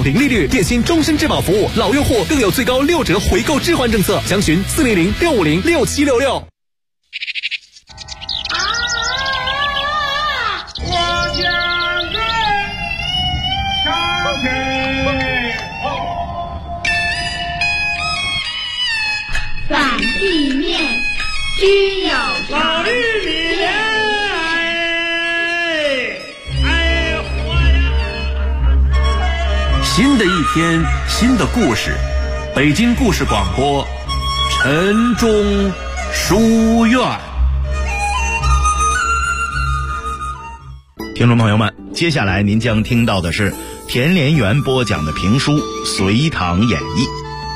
零利率，电信终身质保服务，老用户更有最高6折回购置换政策，详询400-650-6766。 反地面均有老玉米莲， 新的一天，新的故事，北京故事广播，晨钟书院。 听众朋友们，接下来您将听到的是田连元播讲的评书《隋唐演义》。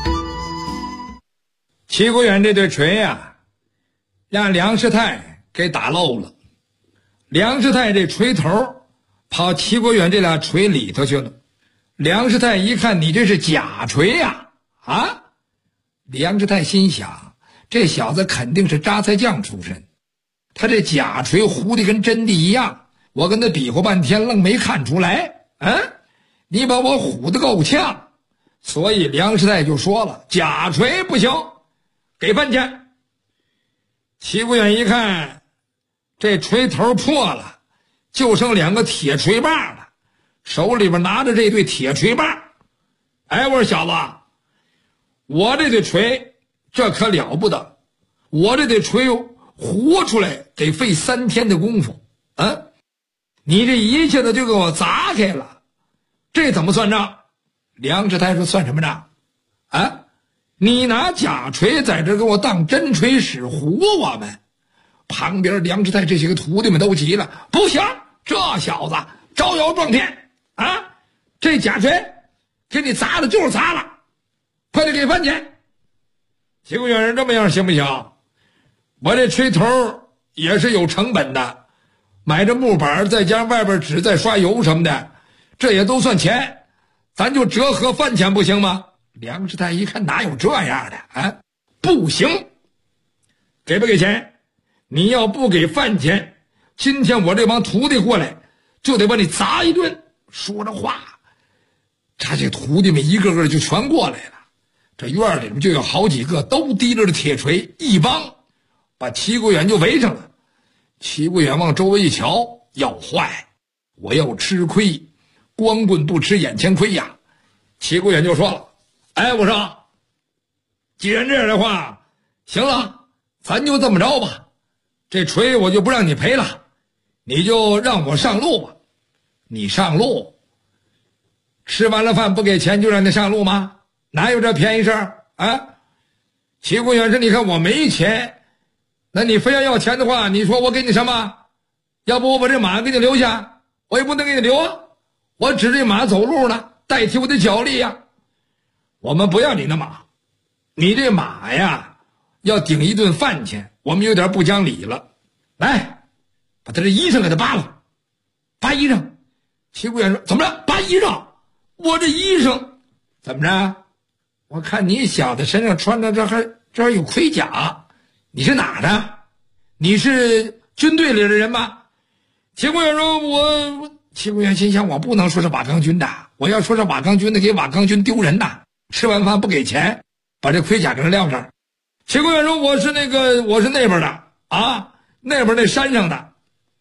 齐国远这对锤呀，让梁师太给打漏了。梁师太这锤头跑齐国远这俩锤里头去了。梁师太一看，你这是假锤呀！啊！梁师太心想，这小子肯定是扎菜匠出身，他这假锤糊的跟真的一样，我跟他比划半天，愣没看出来。你把我唬得够呛，所以梁师太就说了，假锤不行，给饭钱。齐国远一看，这锤头破了，就剩2个铁锤把了，手里边拿着这对铁锤把。我说小子，我这对锤这可了不得，我这对锤活出来得费3天的功夫。你这一下子就给我砸开了，这怎么算账？梁师太说，算什么账？你拿假锤在这给我当真锤使唬我们。旁边梁师太这些个徒弟们都急了，不行，这小子招摇撞骗啊！这假锤给你砸了就是砸了，快点给饭钱。齐国远人这么样行不行？我这锤头也是有成本的，买这木板再加上外边纸再刷油什么的，这也都算钱，咱就折合饭钱不行吗？梁师太一看，哪有这样的不行，给不给钱？你要不给饭钱，今天我这帮徒弟过来就得把你砸一顿。说着话，他这徒弟们一个个就全过来了，这院里面就有好几个都提着的铁锤，一帮把齐国远就围上了。齐国远往周围一瞧，要坏，我要吃亏，光棍不吃眼前亏呀。齐国远就说了，我说既然这样的话，行了，咱就这么着吧，这锤我就不让你赔了，你就让我上路吧。你上路，吃完了饭不给钱就让你上路吗？哪有这便宜事儿齐国远说，你看我没钱，那你非要钱的话，你说我给你什么？要不我把这马给你留下，我也不能给你留啊，我指着马走路呢，代替我的脚力呀。我们不要你的马，你这马呀要顶一顿饭钱，我们有点不讲理了。来，把他这衣裳给他扒了，扒衣裳。齐国远说，怎么着？扒衣裳？我这衣裳怎么着？我看你小子身上穿的这还有盔甲，你是哪的？你是军队里的人吗？齐国远说，齐国远心想，我不能说是瓦岗军的，我要说是瓦岗军的，给瓦岗军丢人呐。吃完饭不给钱，把这盔甲给他撂这儿。齐国远说，我是那边的那边那山上的。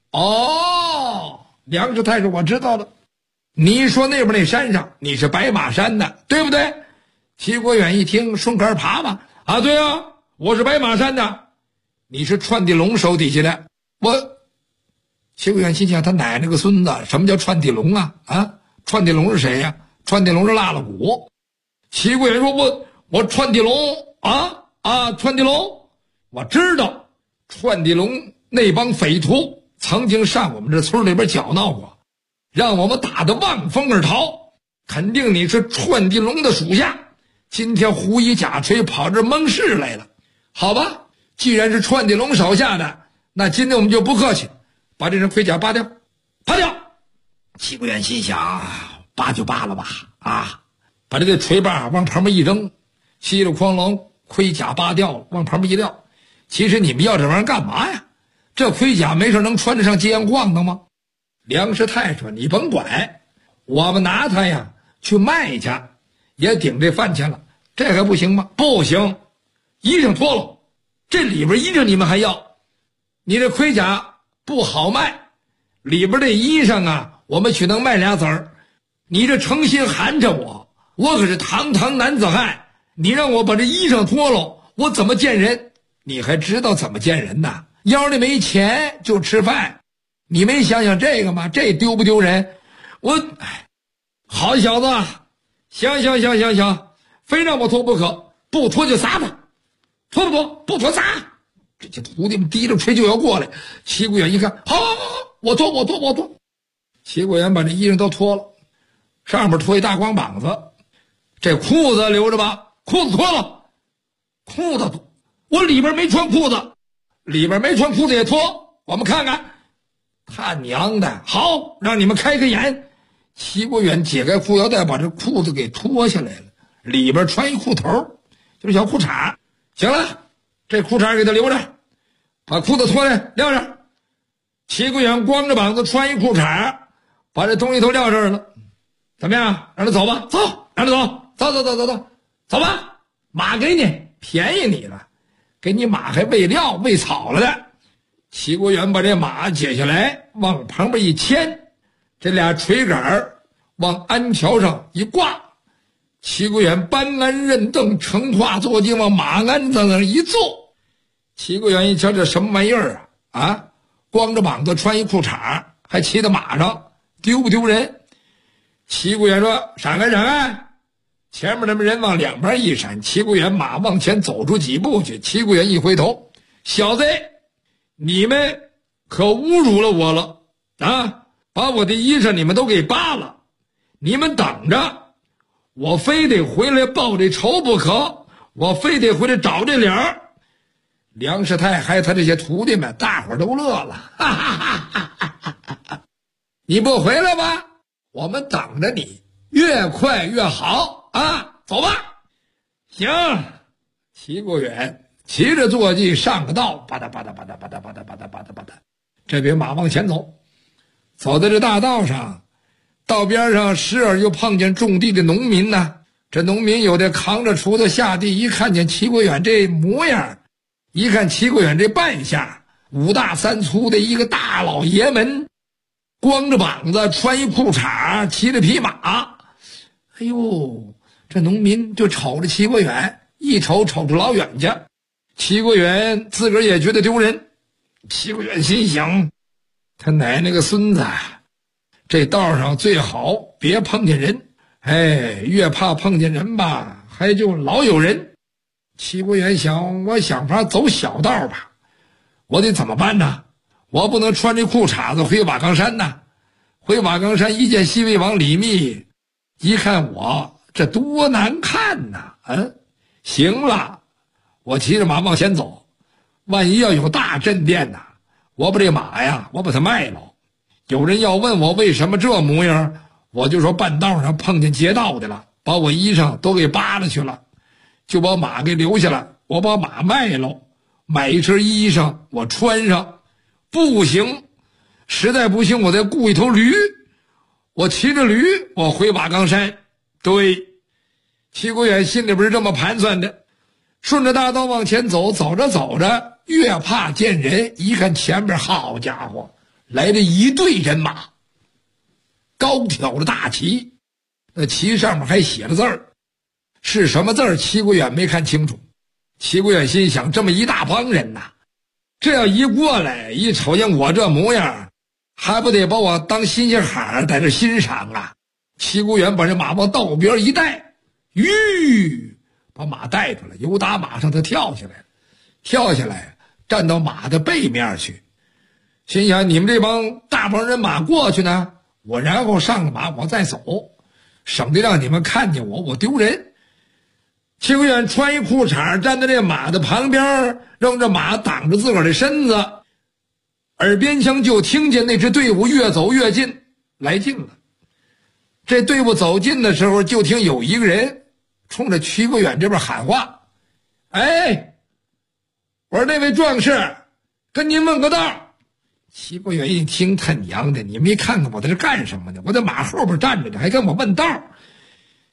梁师太说，我知道了，你说那边那山上，你是白马山的，对不对？齐国远一听，顺杆爬吧。对啊，我是白马山的。你是串地龙手底下的。齐国远心想，他奶奶个孙子，什么叫串地龙串地龙是谁呀？串地龙是拉拉鼓。齐国远说，我串地龙串地龙，我知道串地龙那帮匪徒曾经上我们这村里边搅闹过，让我们打得望风而逃，肯定你是串地龙的属下，今天胡一假锤跑这蒙事来了。好吧，既然是串地龙手下的，那今天我们就不客气，把这人盔甲扒掉。齐国远心想，扒就扒了吧把这个锤把往旁边一扔，稀里哐啷，盔甲扒掉了，往旁边一撂。其实你们要这玩意儿干嘛呀？这盔甲没事能穿得上街阳晃荡吗？梁师太说，你甭管，我们拿它呀去卖去，也顶这饭钱了，这还不行吗？不行，衣裳脱了，这里边衣裳你们还要，你这盔甲不好卖，里边这衣裳啊，我们只能卖俩子儿。你这诚心寒碜我可是堂堂男子汉，你让我把这衣裳脱了，我怎么见人？你还知道怎么见人呐？腰里没钱就吃饭，你没想想这个吗？这丢不丢人？好小子，行，非让我脱不可，不脱就撒他，脱不脱？不脱撒。这些徒弟们提着锤就要过来，齐国远一看，好，我脱。齐国远把这衣裳都脱了，上面脱一大光膀子，这裤子留着吧，裤子脱了，裤子脱，我里边没穿裤子，也脱，我们看看。他娘的，好，让你们开开眼。齐国远解开裤腰带，把这裤子给脱下来了，里边穿一裤头，就是小裤衩。行了，这裤衩给他留着，把裤子脱来撂着。齐国远光着膀子穿一裤衩，把这东西都撂这儿了。怎么样？让他走吧，走，让他走吧。马给你，便宜你了，给你马还喂料喂草了的。齐国远把这马解下来，往旁边一牵，这俩垂杆往鞍桥上一挂，齐国远搬鞍认凳，乘化坐骑，往马鞍子那一坐。齐国远一瞧，这什么玩意儿啊？光着膀子穿一裤衩，还骑在马上，丢不丢人？齐国远说：“闪开！”前面那么人往两边一闪，齐国远马往前走出几步去。齐国远一回头：“小子，你们可侮辱了我了啊！把我的衣裳你们都给扒了，你们等着，我非得回来报这仇不可，我非得回来找这脸儿。”梁世泰还有他这些徒弟们，大伙儿都乐了，哈哈，你不回来吧，我们等着你，越快越好啊！走吧。行，齐国远骑着坐骑上个道，吧嗒，这边马往前走，走在这大道上，道边上时而又碰见种地的农民呢。这农民有的扛着锄头下地，一看见齐国远这模样，一看齐国远这扮相，5大3粗的一个大老爷们，光着膀子穿一裤衩，骑着匹马。哎呦，这农民就瞅着齐国远，一瞅着老远去。齐国远自个儿也觉得丢人。齐国远心想，他奶奶个孙子，这道上最好别碰见人，越怕碰见人吧，还就老有人。齐国远想，我想法走小道吧，我得怎么办呢？我不能穿这裤衩子回瓦岗山呐。回瓦岗山一见西魏王李密，一看我这多难看呐！行了，我骑着马往前走，万一要有大阵殿呐，我把这马呀，我把它卖了。有人要问我为什么这模样，我就说半道上碰见劫道的了，把我衣裳都给扒了去了，就把马给留下了，我把马卖了，买一身衣裳我穿上。不行，实在不行，我再雇一头驴，我骑着驴我回瓦岗山。对，齐国远心里边是这么盘算的。顺着大道往前走，走着越怕见人，一看前面，好家伙，来了一队人马，高挑的大旗，那旗上面还写了字儿，是什么字儿？齐国远没看清楚。齐国远心想，这么一大帮人呐，这要一过来，一瞅见我这模样，还不得把我当新鲜孩在这欣赏啊？齐国远把这马往道边一带，把马带出来，由打马上他跳下来站到马的背面去，心想，你们这帮大帮人马过去呢，我然后上了马，我再走，省得让你们看见我丢人。齐国远穿一裤衩，站在这马的旁边，让这马挡着自个儿的身子，耳边厢就听见那支队伍越走越近，来劲了。这队伍走近的时候，就听有一个人冲着齐国远这边喊话：“我说那位壮士，跟您问个道。”齐国远一听，他娘的，你没看看我在这干什么呢？我在马后边站着呢，还跟我问道。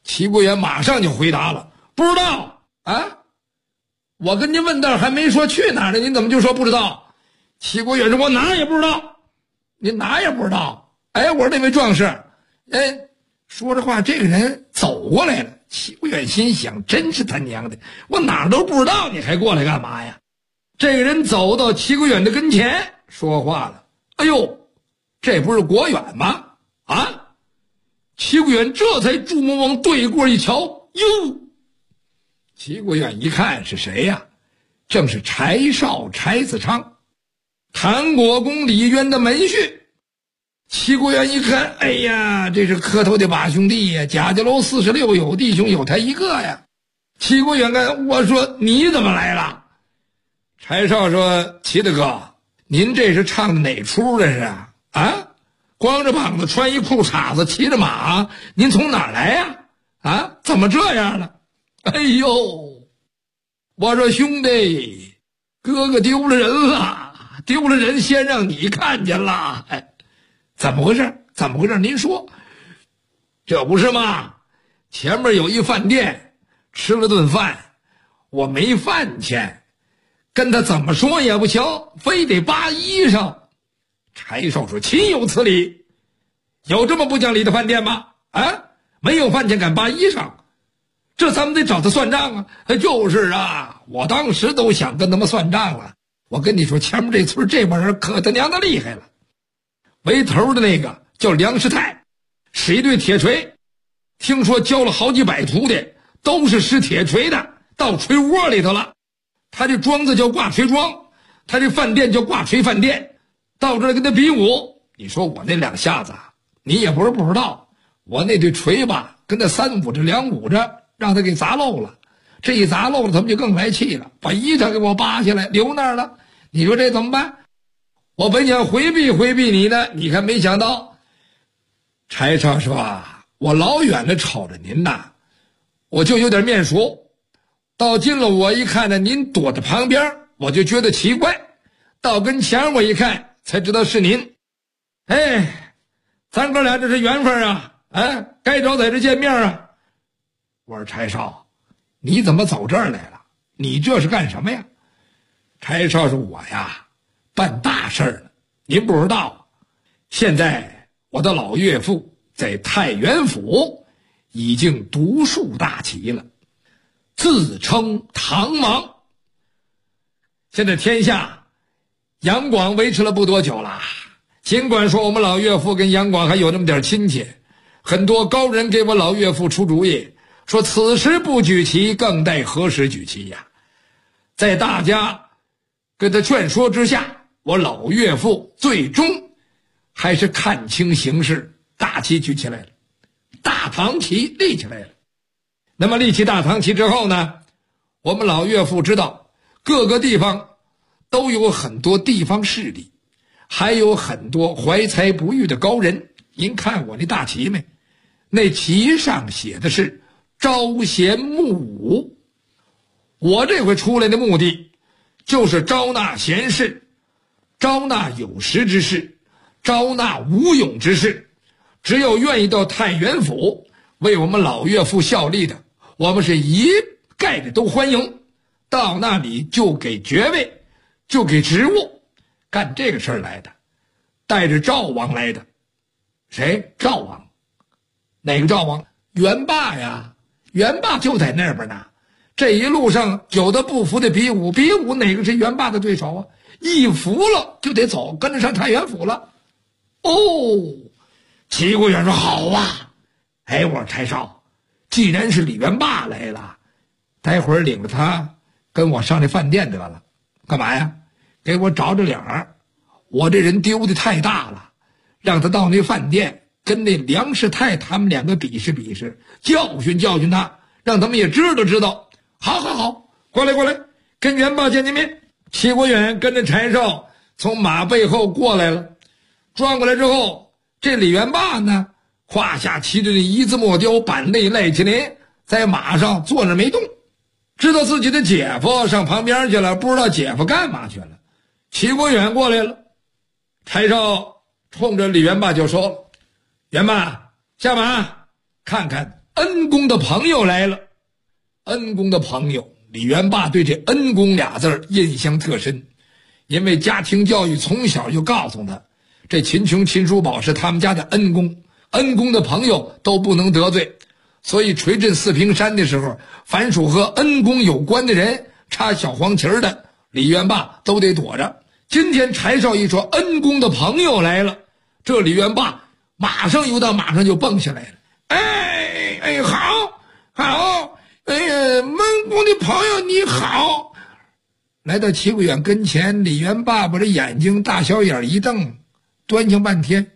齐国远马上就回答了：“不知道啊，我跟您问道还没说去哪儿呢，您怎么就说不知道？”齐国远说：“我哪儿也不知道。”“您哪儿也不知道？”“哎，我说那位壮士，说着话，这个人走过来了。”齐国远心想：真是他娘的，我哪儿都不知道，你还过来干嘛呀？这个人走到齐国远的跟前，说话了：“哎呦，这不是国远吗？啊！”齐国远这才注目往对过一瞧，哟！齐国远一看是谁呀？正是柴绍柴子昌，谭国公李渊的门婿。齐国远一看，哎呀，这是磕头的把兄弟呀！贾家楼46有弟兄，有他一个呀。齐国远看，我说你怎么来了？柴绍说：“齐大哥，您这是唱的哪出这是啊？啊？光着膀子穿一裤衩子骑着马，您从哪儿来呀？啊，怎么这样了？”哎呦，我说兄弟，哥哥丢了人了，丢了人先让你看见了。哎，怎么回事？怎么回事？您说。这不是吗？前面有一饭店，吃了顿饭，我没饭钱，跟他怎么说也不行，非得扒衣裳。柴绍说：“岂有此理？有这么不讲理的饭店吗？啊，没有饭钱敢扒衣裳，这咱们得找他算账啊！”“就是啊，我当时都想跟他们算账了。我跟你说，前面这村这帮人可他娘的厉害了。为头的那个叫梁师太，使一对铁锤，听说教了好几百徒弟，都是使铁锤的，到锤窝里头了。他这庄子叫挂锤庄，他这饭店叫挂锤饭店。到这儿跟他比武，你说我那两下子，你也不是不知道，我那对锤吧，跟他3捂着2捂着，让他给砸漏了。这一砸漏了，他们就更来气了，把衣裳给我扒下来，留那儿了。你说这怎么办？我本想回避你呢，你看没想到。”柴绍说：“我老远的瞅着您呐，我就有点面熟。到近了我一看呢，您躲在旁边，我就觉得奇怪。到跟前我一看，才知道是您。哎，咱哥俩这是缘分啊！哎，该找在这见面啊。”我说：“柴绍，你怎么走这儿来了？你这是干什么呀？”柴绍说：“我呀，办大事呢，您不知道。现在我的老岳父在太原府已经独树大旗了，自称唐王。现在天下杨广维持了不多久了，尽管说我们老岳父跟杨广还有那么点亲戚，很多高人给我老岳父出主意，说此时不举旗，更待何时举旗呀？在大家跟他劝说之下，我老岳父最终还是看清形势，大旗举起来了，大唐旗立起来了。那么立起大唐旗之后呢，我们老岳父知道各个地方都有很多地方势力，还有很多怀才不遇的高人。您看我那大旗没？那旗上写的是招贤慕武。我这回出来的目的就是招纳贤士，招纳有识之士，招纳无勇之士。只有愿意到太原府为我们老岳父效力的，我们是一概的都欢迎。到那里就给爵位，就给职务。干这个事儿来的，带着赵王来的。谁？赵王。哪个赵王？元霸呀，元霸就在那边呢。这一路上有的不服的比武，比武哪个是元霸的对手啊？一服了就得走，跟着上太原府了。哦，齐国远说：“好啊！”哎，我说柴绍，既然是李元霸来了，待会儿领着他跟我上这饭店得了。干嘛呀？给我找着脸儿。我这人丢的太大了，让他到那饭店跟那梁世泰他们两个比试比试，教训教训他，让他们也知道。好，过来，跟元霸见面。齐国远跟着柴绍从马背后过来了，转过来之后，这李元霸呢，胯下骑着那一字莫雕板内赖麒麟，在马上坐那没动，知道自己的姐夫上旁边去了，不知道姐夫干嘛去了。齐国远过来了，柴绍冲着李元霸就说了：“元霸，下马，看看恩公的朋友来了。恩公的朋友，李元霸对这恩公俩字印象特深，因为家庭教育从小就告诉他，这秦琼、秦叔宝是他们家的恩公，恩公的朋友都不能得罪。所以锤震四平山的时候，凡属和恩公有关的人，插小黄旗的，李元霸都得躲着。今天柴少一说恩公的朋友来了，这李元霸马上由到马上就蹦下来了。哎，好，哎呀，恩公的朋友你好。来到齐国远跟前，李元霸把这眼睛大小眼一瞪，端详半天，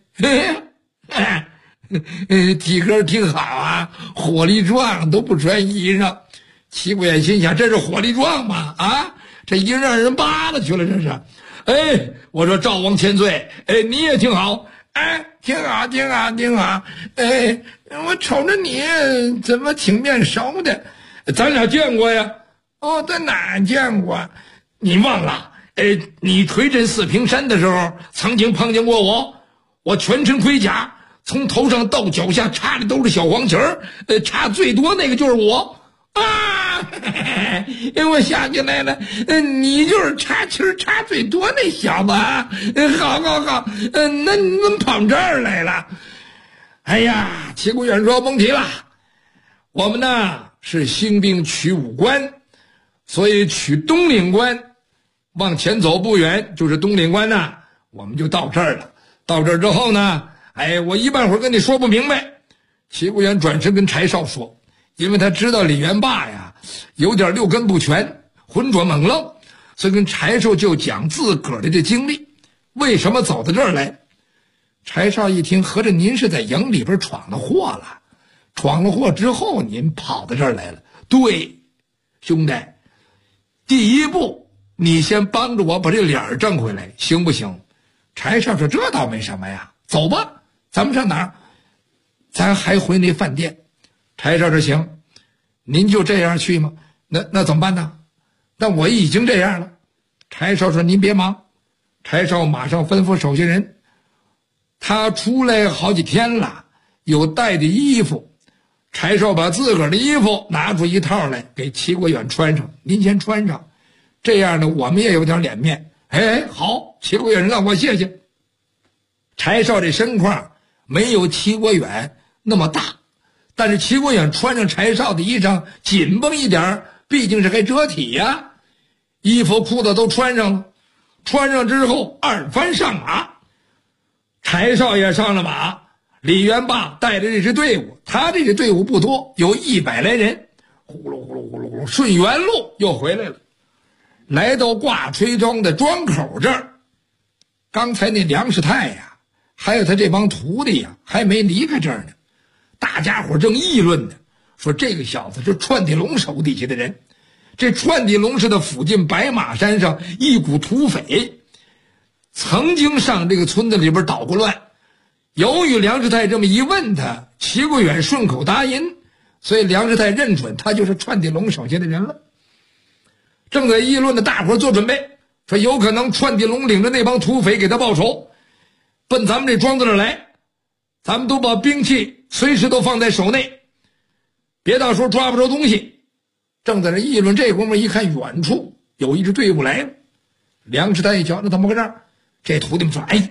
体格挺好啊，火力壮，都不穿衣裳。齐国远心想，这是火力壮吗？啊，这一让人扒了去了，这是。我说赵王千岁，你也挺好，挺好。我瞅着你怎么挺面熟的，咱俩见过呀？哦，在哪儿见过？你忘了？你锤震四平山的时候，曾经碰见过我。我全身盔甲，从头上到脚下插的都是小黄旗儿，插最多那个就是我啊！我想起来了，你就是插旗儿插最多那小子啊！好，那你怎么跑这儿来了？哎呀，齐国远说甭提了，我们呢是兴兵取武关，所以取东岭关，往前走不远就是东岭关呢，我们就到这儿了。到这儿之后呢，我一半会儿跟你说不明白。齐国远转身跟柴少说，因为他知道李元霸呀有点六根不全，浑浊猛愣，所以跟柴少就讲自个儿的这经历，为什么走到这儿来。柴少一听，合着您是在营里边闯了祸了，闯了祸之后您跑到这儿来了。对，兄弟，第一步你先帮着我把这脸挣回来，行不行？柴少说这倒没什么呀，走吧，咱们上哪儿？咱还回那饭店。柴少说行，您就这样去吗？那怎么办呢？那我已经这样了。柴少说您别忙。柴少马上吩咐手下人，他出来好几天了，有带的衣服。柴少把自个儿的衣服拿出一套来给齐国远穿上，您先穿上，这样呢我们也有点脸面。好，齐国远让我谢谢。柴少这身况没有齐国远那么大，但是齐国远穿上柴少的衣裳紧绷一点，毕竟是还遮体呀。衣服裤子都穿上了，穿上之后二番上马。柴少也上了马，李元霸带着这支队伍，他这支队伍不多，有100来人，呼噜顺原路又回来了。来到挂吹庄的庄口这儿，刚才那梁世泰呀，还有他这帮徒弟呀，还没离开这儿呢。大家伙正议论呢，说这个小子是串地龙手底下的人。这串地龙是的附近白马山上一股土匪，曾经上这个村子里边捣过乱。由于梁世泰这么一问他，齐国远顺口答应，所以梁世泰认准他就是串地龙手下的人了。正在议论的大伙做准备，说有可能串地龙领着那帮土匪给他报仇，奔咱们这庄子那儿来，咱们都把兵器随时都放在手内，别到时候抓不着东西。正在这议论，这功夫一看远处有一支队伍来了，梁世泰一瞧，那怎么回事？这徒弟们说